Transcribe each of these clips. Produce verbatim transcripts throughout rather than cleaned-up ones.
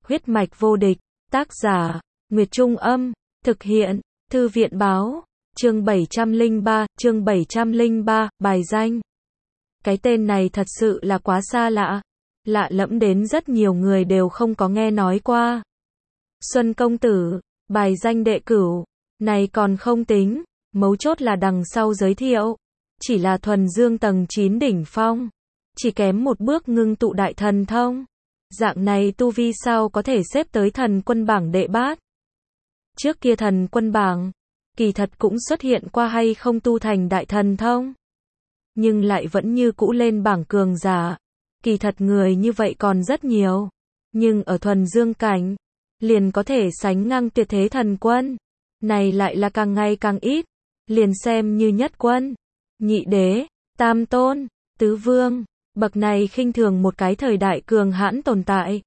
Huyết mạch vô địch, tác giả, Nguyệt Trung Âm, thực hiện, Thư viện Báo, chương bảy trăm lẻ ba, chương bảy trăm lẻ ba, bài danh. Cái tên này thật sự là quá xa lạ, lạ lẫm đến rất nhiều người đều không có nghe nói qua. Xuân công tử, bài danh đệ cửu, này còn không tính, mấu chốt là đằng sau giới thiệu, chỉ là thuần dương tầng chín đỉnh phong, chỉ kém một bước ngưng tụ đại thần thông. Dạng này tu vi sao có thể xếp tới thần quân bảng đệ bát. Trước kia thần quân bảng, kỳ thật cũng xuất hiện qua hay không tu thành đại thần thông, nhưng lại vẫn như cũ lên bảng cường giả. Kỳ thật người như vậy còn rất nhiều, nhưng ở thuần dương cảnh, liền có thể sánh ngang tuyệt thế thần quân, này lại là càng ngày càng ít. Liền xem như nhất quân, nhị đế, tam tôn, tứ vương, bậc này khinh thường một cái thời đại cường hãn tồn tại,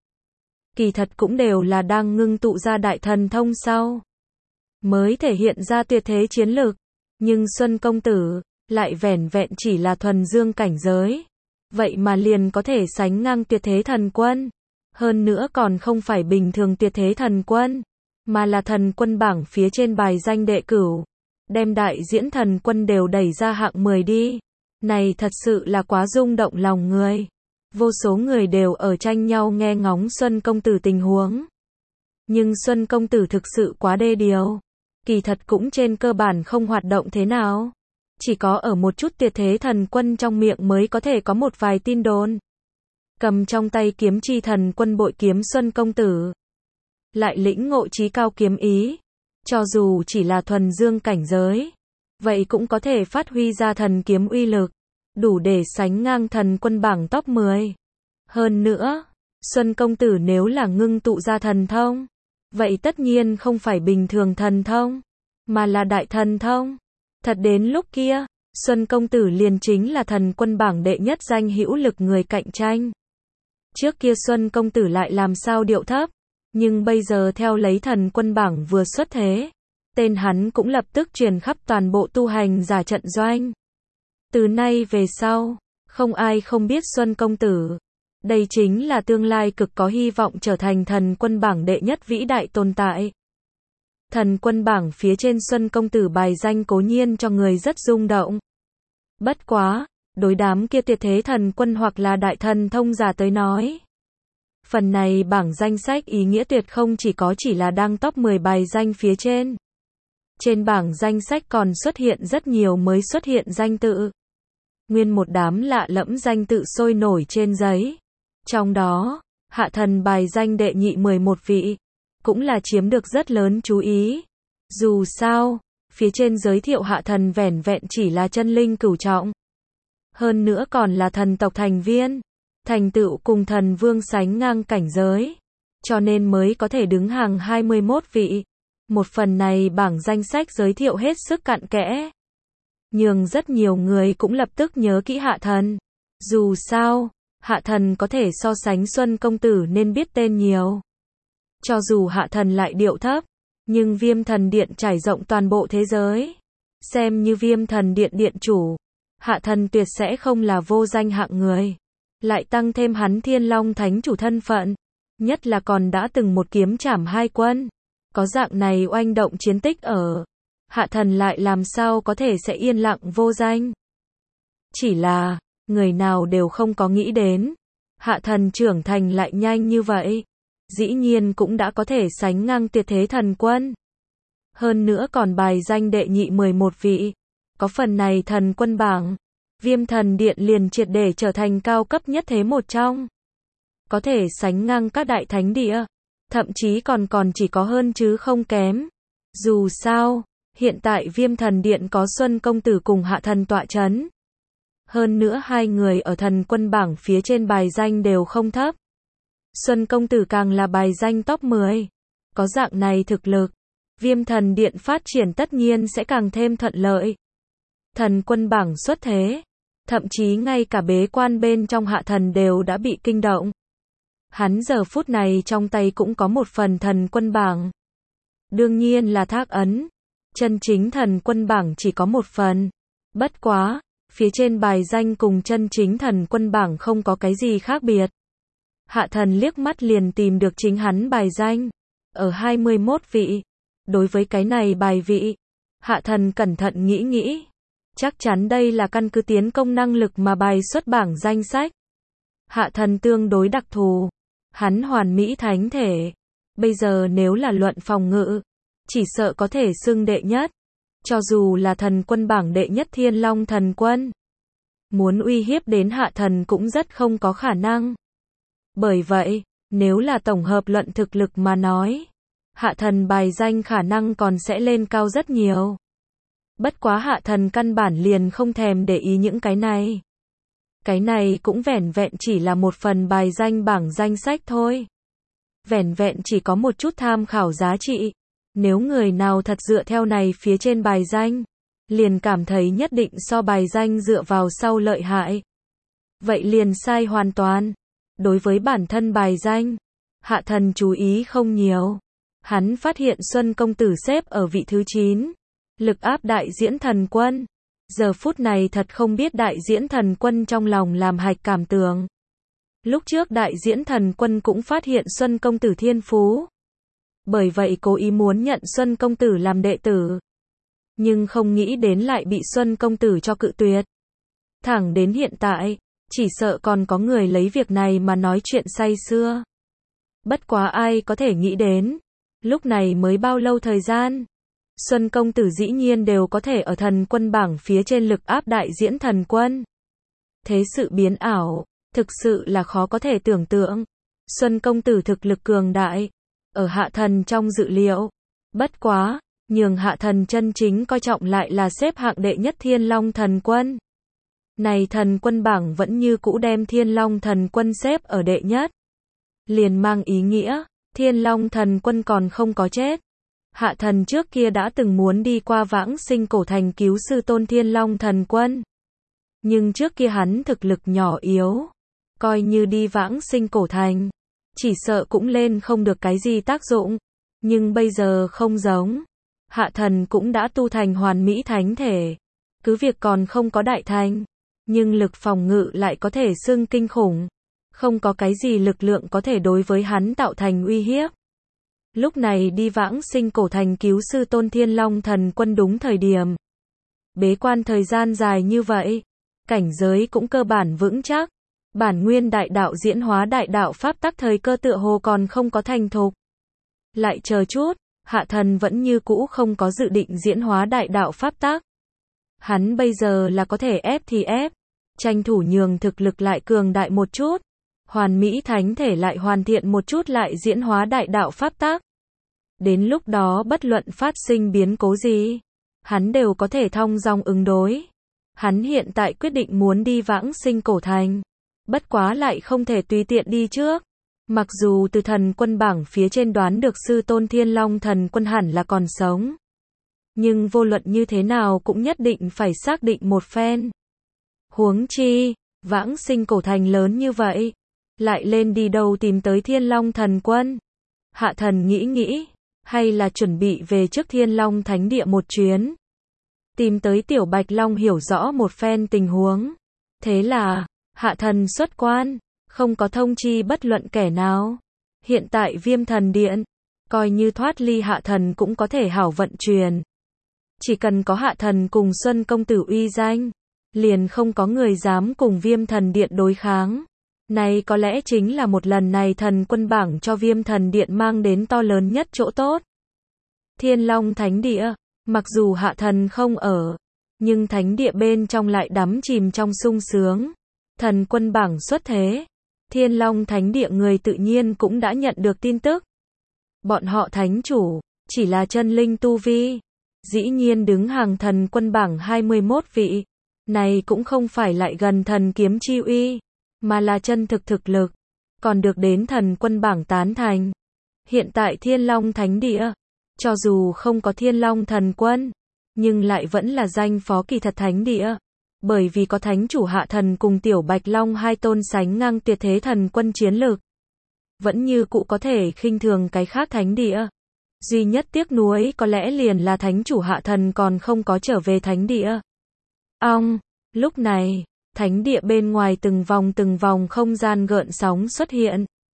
kỳ thật cũng đều là đang ngưng tụ ra đại thần thông sau mới thể hiện ra tuyệt thế chiến lực. Nhưng Xuân công tử lại vẻn vẹn chỉ là thuần dương cảnh giới, vậy mà liền có thể sánh ngang tuyệt thế thần quân, hơn nữa còn không phải bình thường tuyệt thế thần quân, mà là thần quân bảng phía trên bài danh đệ cửu, đem đại diễn thần quân đều đẩy ra hạng mười đi. Này thật sự là quá rung động lòng người. Vô số người đều ở tranh nhau nghe ngóng Xuân công tử tình huống. Nhưng Xuân công tử thực sự quá đê điều. Kỳ thật cũng trên cơ bản không hoạt động thế nào. Chỉ có ở một chút tuyệt thế thần quân trong miệng mới có thể có một vài tin đồn. Cầm trong tay kiếm chi thần quân bội kiếm Xuân công tử, lại lĩnh ngộ chí cao kiếm ý. Cho dù chỉ là thuần dương cảnh giới, vậy cũng có thể phát huy ra thần kiếm uy lực, đủ để sánh ngang thần quân bảng top mười. Hơn nữa, Xuân công tử nếu là ngưng tụ ra thần thông, vậy tất nhiên không phải bình thường thần thông, mà là đại thần thông. Thật đến lúc kia, Xuân công tử liền chính là thần quân bảng đệ nhất danh hữu lực người cạnh tranh. Trước kia Xuân công tử lại làm sao điệu thấp, nhưng bây giờ theo lấy thần quân bảng vừa xuất thế, tên hắn cũng lập tức truyền khắp toàn bộ tu hành giả trận doanh. Từ nay về sau, không ai không biết Xuân công tử. Đây chính là tương lai cực có hy vọng trở thành thần quân bảng đệ nhất vĩ đại tồn tại. Thần quân bảng phía trên Xuân công tử bài danh cố nhiên cho người rất rung động. Bất quá, đối đám kia tuyệt thế thần quân hoặc là đại thần thông giả tới nói, phần này bảng danh sách ý nghĩa tuyệt không chỉ có chỉ là đang top mười bài danh phía trên. Trên bảng danh sách còn xuất hiện rất nhiều mới xuất hiện danh tự. Nguyên một đám lạ lẫm danh tự sôi nổi trên giấy. Trong đó, hạ thần bài danh đệ nhị mười một vị, cũng là chiếm được rất lớn chú ý. Dù sao, phía trên giới thiệu hạ thần vẻn vẹn chỉ là chân linh cửu trọng. Hơn nữa còn là thần tộc thành viên, thành tựu cùng thần vương sánh ngang cảnh giới, cho nên mới có thể đứng hàng hai mươi mốt vị. Một phần này bảng danh sách giới thiệu hết sức cặn kẽ, nhưng rất nhiều người cũng lập tức nhớ kỹ hạ thần. Dù sao, hạ thần có thể so sánh Xuân công tử nên biết tên nhiều. Cho dù hạ thần lại điệu thấp, nhưng Viêm Thần Điện trải rộng toàn bộ thế giới. Xem như Viêm Thần Điện điện chủ, hạ thần tuyệt sẽ không là vô danh hạng người. Lại tăng thêm hắn Thiên Long Thánh chủ thân phận, nhất là còn đã từng một kiếm trảm hai quân. Có dạng này oanh động chiến tích ở, hạ thần lại làm sao có thể sẽ yên lặng vô danh. Chỉ là, người nào đều không có nghĩ đến, hạ thần trưởng thành lại nhanh như vậy, dĩ nhiên cũng đã có thể sánh ngang tuyệt thế thần quân. Hơn nữa còn bài danh đệ nhị mười một vị, có phần này thần quân bảng, Viêm Thần Điện liền triệt để trở thành cao cấp nhất thế một trong. Có thể sánh ngang các đại thánh địa, thậm chí còn còn chỉ có hơn chứ không kém. Dù sao, hiện tại Viêm Thần Điện có Xuân công tử cùng hạ thần tọa chấn. Hơn nữa hai người ở thần quân bảng phía trên bài danh đều không thấp. Xuân công tử càng là bài danh top mười. Có dạng này thực lực, Viêm Thần Điện phát triển tất nhiên sẽ càng thêm thuận lợi. Thần quân bảng xuất thế, thậm chí ngay cả bế quan bên trong hạ thần đều đã bị kinh động. Hắn giờ phút này trong tay cũng có một phần thần quân bảng. Đương nhiên là thác ấn. Chân chính thần quân bảng chỉ có một phần. Bất quá, phía trên bài danh cùng chân chính thần quân bảng không có cái gì khác biệt. Hạ thần liếc mắt liền tìm được chính hắn bài danh. Ở hai mươi mốt vị. Đối với cái này bài vị, hạ thần cẩn thận nghĩ nghĩ. Chắc chắn đây là căn cứ tiến công năng lực mà bài xuất bảng danh sách. Hạ thần tương đối đặc thù. Hắn hoàn mỹ thánh thể. Bây giờ nếu là luận phòng ngự, chỉ sợ có thể xưng đệ nhất. Cho dù là thần quân bảng đệ nhất Thiên Long thần quân, muốn uy hiếp đến hạ thần cũng rất không có khả năng. Bởi vậy, nếu là tổng hợp luận thực lực mà nói, hạ thần bài danh khả năng còn sẽ lên cao rất nhiều. Bất quá hạ thần căn bản liền không thèm để ý những cái này. Cái này cũng vẻn vẹn chỉ là một phần bài danh bảng danh sách thôi. Vẻn vẹn chỉ có một chút tham khảo giá trị. Nếu người nào thật dựa theo này phía trên bài danh, liền cảm thấy nhất định so bài danh dựa vào sau lợi hại. Vậy liền sai hoàn toàn. Đối với bản thân bài danh, hạ thần chú ý không nhiều. Hắn phát hiện Xuân công tử xếp ở vị thứ chín. Lực áp đại diễn thần quân. Giờ phút này thật không biết đại diễn thần quân trong lòng làm hạch cảm tưởng. Lúc trước đại diễn thần quân cũng phát hiện Xuân công tử thiên phú. Bởi vậy cố ý muốn nhận Xuân công tử làm đệ tử. Nhưng không nghĩ đến lại bị Xuân công tử cho cự tuyệt. Thẳng đến hiện tại, chỉ sợ còn có người lấy việc này mà nói chuyện say sưa. Bất quá ai có thể nghĩ đến. Lúc này mới bao lâu thời gian. Xuân công tử dĩ nhiên đều có thể ở thần quân bảng phía trên lực áp đại diễn thần quân. Thế sự biến ảo, thực sự là khó có thể tưởng tượng. Xuân công tử thực lực cường đại, ở hạ thần trong dự liệu. Bất quá, nhường hạ thần chân chính coi trọng lại là xếp hạng đệ nhất Thiên Long thần quân. Này thần quân bảng vẫn như cũ đem Thiên Long thần quân xếp ở đệ nhất. Liền mang ý nghĩa, Thiên Long thần quân còn không có chết. Hạ thần trước kia đã từng muốn đi qua vãng sinh cổ thành cứu sư tôn Thiên Long thần quân. Nhưng trước kia hắn thực lực nhỏ yếu. Coi như đi vãng sinh cổ thành, chỉ sợ cũng lên không được cái gì tác dụng. Nhưng bây giờ không giống. Hạ thần cũng đã tu thành hoàn mỹ thánh thể. Cứ việc còn không có đại thành, nhưng lực phòng ngự lại có thể xưng kinh khủng. Không có cái gì lực lượng có thể đối với hắn tạo thành uy hiếp. Lúc này đi vãng sinh cổ thành cứu sư tôn Thiên Long thần quân đúng thời điểm. Bế quan thời gian dài như vậy, cảnh giới cũng cơ bản vững chắc. Bản nguyên đại đạo diễn hóa đại đạo pháp tắc thời cơ tựa hồ còn không có thành thục. Lại chờ chút, hạ thần vẫn như cũ không có dự định diễn hóa đại đạo pháp tắc. Hắn bây giờ là có thể ép thì ép, tranh thủ nhường thực lực lại cường đại một chút. Hoàn mỹ thánh thể lại hoàn thiện một chút lại diễn hóa đại đạo pháp tắc. Đến lúc đó bất luận phát sinh biến cố gì, hắn đều có thể thong dong ứng đối. Hắn hiện tại quyết định muốn đi vãng sinh cổ thành. Bất quá lại không thể tùy tiện đi trước. Mặc dù từ thần quân bảng phía trên đoán được sư tôn Thiên Long thần quân hẳn là còn sống. Nhưng vô luận như thế nào cũng nhất định phải xác định một phen. Huống chi, vãng sinh cổ thành lớn như vậy. Lại lên đi đâu tìm tới Thiên Long thần quân. Hạ thần nghĩ nghĩ, hay là chuẩn bị về trước Thiên Long thánh địa một chuyến. Tìm tới Tiểu Bạch Long hiểu rõ một phen tình huống. Thế là, hạ thần xuất quan, không có thông chi bất luận kẻ nào. Hiện tại Viêm Thần Điện, coi như thoát ly hạ thần cũng có thể hảo vận chuyển. Chỉ cần có hạ thần cùng Xuân công tử uy danh, liền không có người dám cùng Viêm Thần Điện đối kháng. Này có lẽ chính là một lần này thần quân bảng cho Viêm Thần Điện mang đến to lớn nhất chỗ tốt. Thiên Long Thánh Địa, mặc dù hạ thần không ở, nhưng thánh địa bên trong lại đắm chìm trong sung sướng. Thần quân bảng xuất thế, Thiên Long Thánh Địa người tự nhiên cũng đã nhận được tin tức. Bọn họ thánh chủ, chỉ là chân linh tu vi, dĩ nhiên đứng hàng thần quân bảng hai mươi mốt vị. Này cũng không phải lại gần thần kiếm chi uy, mà là chân thực thực lực, còn được đến thần quân bảng tán thành. Hiện tại Thiên Long Thánh Địa, cho dù không có Thiên Long thần quân, nhưng lại vẫn là danh phó kỳ thật thánh địa. Bởi vì có thánh chủ hạ thần cùng Tiểu Bạch Long hai tôn sánh ngang tuyệt thế thần quân chiến lực. Vẫn như cũ có thể khinh thường cái khác thánh địa. Duy nhất tiếc nuối có lẽ liền là thánh chủ hạ thần còn không có trở về thánh địa. Ong, lúc này, thánh địa bên ngoài từng vòng từng vòng không gian gợn sóng xuất hiện.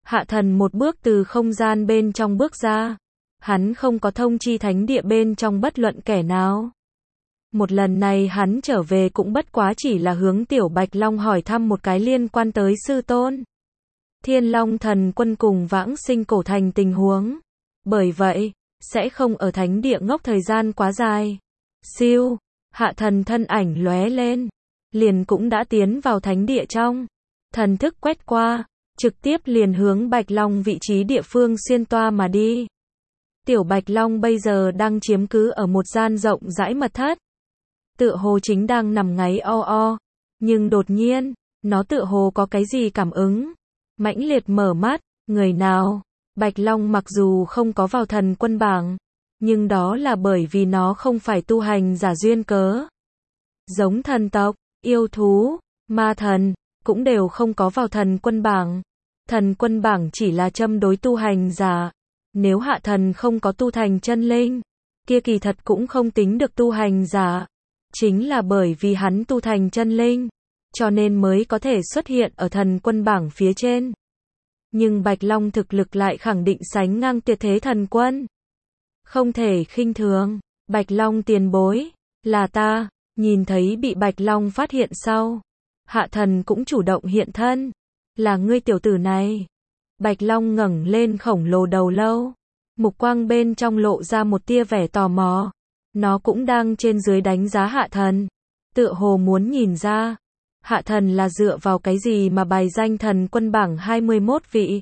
Hạ thần một bước từ không gian bên trong bước ra. Hắn không có thông chi thánh địa bên trong bất luận kẻ nào. Một lần này hắn trở về cũng bất quá chỉ là hướng Tiểu Bạch Long hỏi thăm một cái liên quan tới sư tôn Thiên Long Thần Quân cùng Vãng Sinh Cổ Thành tình huống. Bởi vậy, sẽ không ở thánh địa ngốc thời gian quá dài. Siêu, hạ thần thân ảnh lóe lên, liền cũng đã tiến vào thánh địa trong. Thần thức quét qua, trực tiếp liền hướng Bạch Long vị trí địa phương xuyên toa mà đi. Tiểu Bạch Long bây giờ đang chiếm cứ ở một gian rộng rãi mật thất. Tựa hồ chính đang nằm ngáy o o, nhưng đột nhiên, nó tựa hồ có cái gì cảm ứng. Mãnh liệt mở mắt, người nào? Bạch Long mặc dù không có vào thần quân bảng, nhưng đó là bởi vì nó không phải tu hành giả duyên cớ. Giống thần tộc, yêu thú, ma thần, cũng đều không có vào thần quân bảng. Thần quân bảng chỉ là châm đối tu hành giả. Nếu hạ thần không có tu thành chân linh, kia kỳ thật cũng không tính được tu hành giả. Chính là bởi vì hắn tu thành chân linh, cho nên mới có thể xuất hiện ở thần quân bảng phía trên. Nhưng Bạch Long thực lực lại khẳng định sánh ngang tuyệt thế thần quân. Không thể khinh thường. Bạch Long tiền bối, là ta. Nhìn thấy bị Bạch Long phát hiện sau, hạ thần cũng chủ động hiện thân. Là ngươi tiểu tử này. Bạch Long ngẩng lên khổng lồ đầu lâu, mục quang bên trong lộ ra một tia vẻ tò mò. Nó cũng đang trên dưới đánh giá hạ thần, tựa hồ muốn nhìn ra, hạ thần là dựa vào cái gì mà bài danh thần quân bảng hai mươi mốt vị.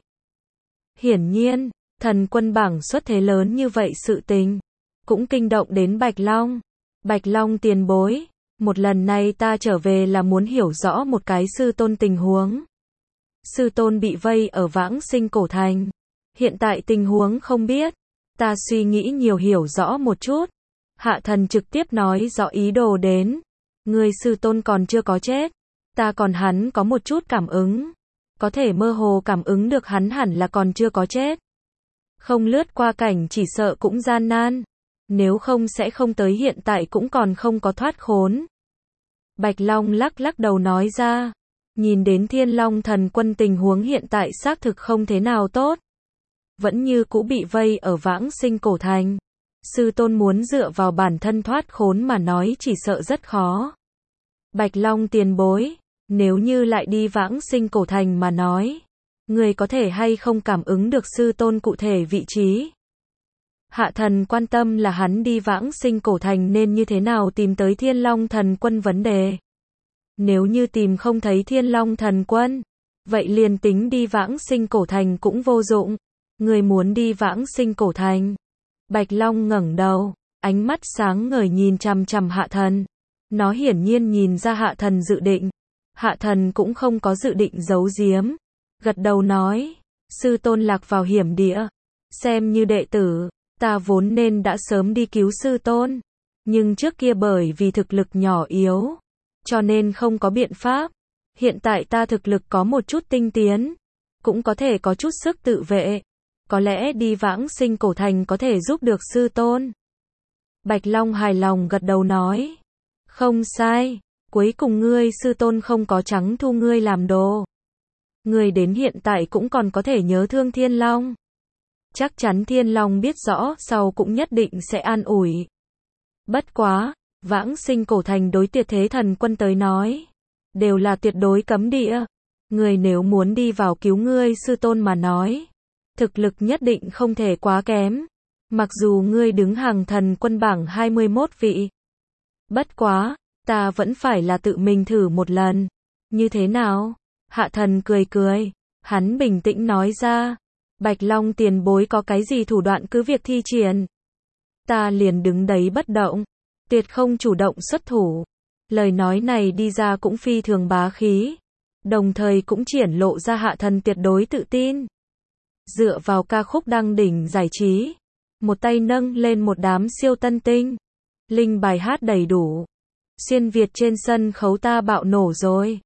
Hiển nhiên, thần quân bảng xuất thế lớn như vậy sự tình, cũng kinh động đến Bạch Long. Bạch Long tiền bối, một lần này ta trở về là muốn hiểu rõ một cái sư tôn tình huống. Sư tôn bị vây ở Vãng Sinh Cổ Thành. Hiện tại tình huống không biết, ta suy nghĩ nhiều hiểu rõ một chút. Hạ thần trực tiếp nói rõ ý đồ đến. Người sư tôn còn chưa có chết. Ta còn hắn có một chút cảm ứng. Có thể mơ hồ cảm ứng được hắn hẳn là còn chưa có chết. Không lướt qua cảnh chỉ sợ cũng gian nan. Nếu không sẽ không tới hiện tại cũng còn không có thoát khốn. Bạch Long lắc lắc đầu nói ra. Nhìn đến Thiên Long Thần Quân tình huống hiện tại xác thực không thế nào tốt. Vẫn như cũ bị vây ở Vãng Sinh Cổ Thành. Sư tôn muốn dựa vào bản thân thoát khốn mà nói chỉ sợ rất khó. Bạch Long tiền bối, nếu như lại đi Vãng Sinh Cổ Thành mà nói, người có thể hay không cảm ứng được sư tôn cụ thể vị trí? Hạ thần quan tâm là hắn đi Vãng Sinh Cổ Thành nên như thế nào tìm tới Thiên Long Thần Quân vấn đề. Nếu như tìm không thấy Thiên Long Thần Quân, vậy liền tính đi Vãng Sinh Cổ Thành cũng vô dụng. Người muốn đi Vãng Sinh Cổ Thành. Bạch Long ngẩng đầu, ánh mắt sáng ngời nhìn chằm chằm hạ thần. Nó hiển nhiên nhìn ra hạ thần dự định. Hạ thần cũng không có dự định giấu giếm. Gật đầu nói, sư tôn lạc vào hiểm địa. Xem như đệ tử, ta vốn nên đã sớm đi cứu sư tôn. Nhưng trước kia bởi vì thực lực nhỏ yếu, cho nên không có biện pháp. Hiện tại ta thực lực có một chút tinh tiến, cũng có thể có chút sức tự vệ. Có lẽ đi Vãng Sinh Cổ Thành có thể giúp được sư tôn. Bạch Long hài lòng gật đầu nói. Không sai, cuối cùng ngươi sư tôn không có trắng thu ngươi làm đồ. Ngươi đến hiện tại cũng còn có thể nhớ thương Thiên Long. Chắc chắn Thiên Long biết rõ sau cũng nhất định sẽ an ủi. Bất quá, Vãng Sinh Cổ Thành đối tuyệt thế thần quân tới nói, đều là tuyệt đối cấm địa. Ngươi nếu muốn đi vào cứu ngươi sư tôn mà nói, thực lực nhất định không thể quá kém. Mặc dù ngươi đứng hàng thần quân bảng hai mươi mốt vị. Bất quá, ta vẫn phải là tự mình thử một lần. Như thế nào? Hạ thần cười cười. Hắn bình tĩnh nói ra. Bạch Long tiền bối có cái gì thủ đoạn cứ việc thi triển. Ta liền đứng đấy bất động. Tuyệt không chủ động xuất thủ. Lời nói này đi ra cũng phi thường bá khí. Đồng thời cũng triển lộ ra hạ thần tuyệt đối tự tin. Dựa vào ca khúc đăng đỉnh giải trí, một tay nâng lên một đám siêu tân tinh. Linh bài hát đầy đủ. Xuyên Việt trên sân khấu ta bạo nổ rồi.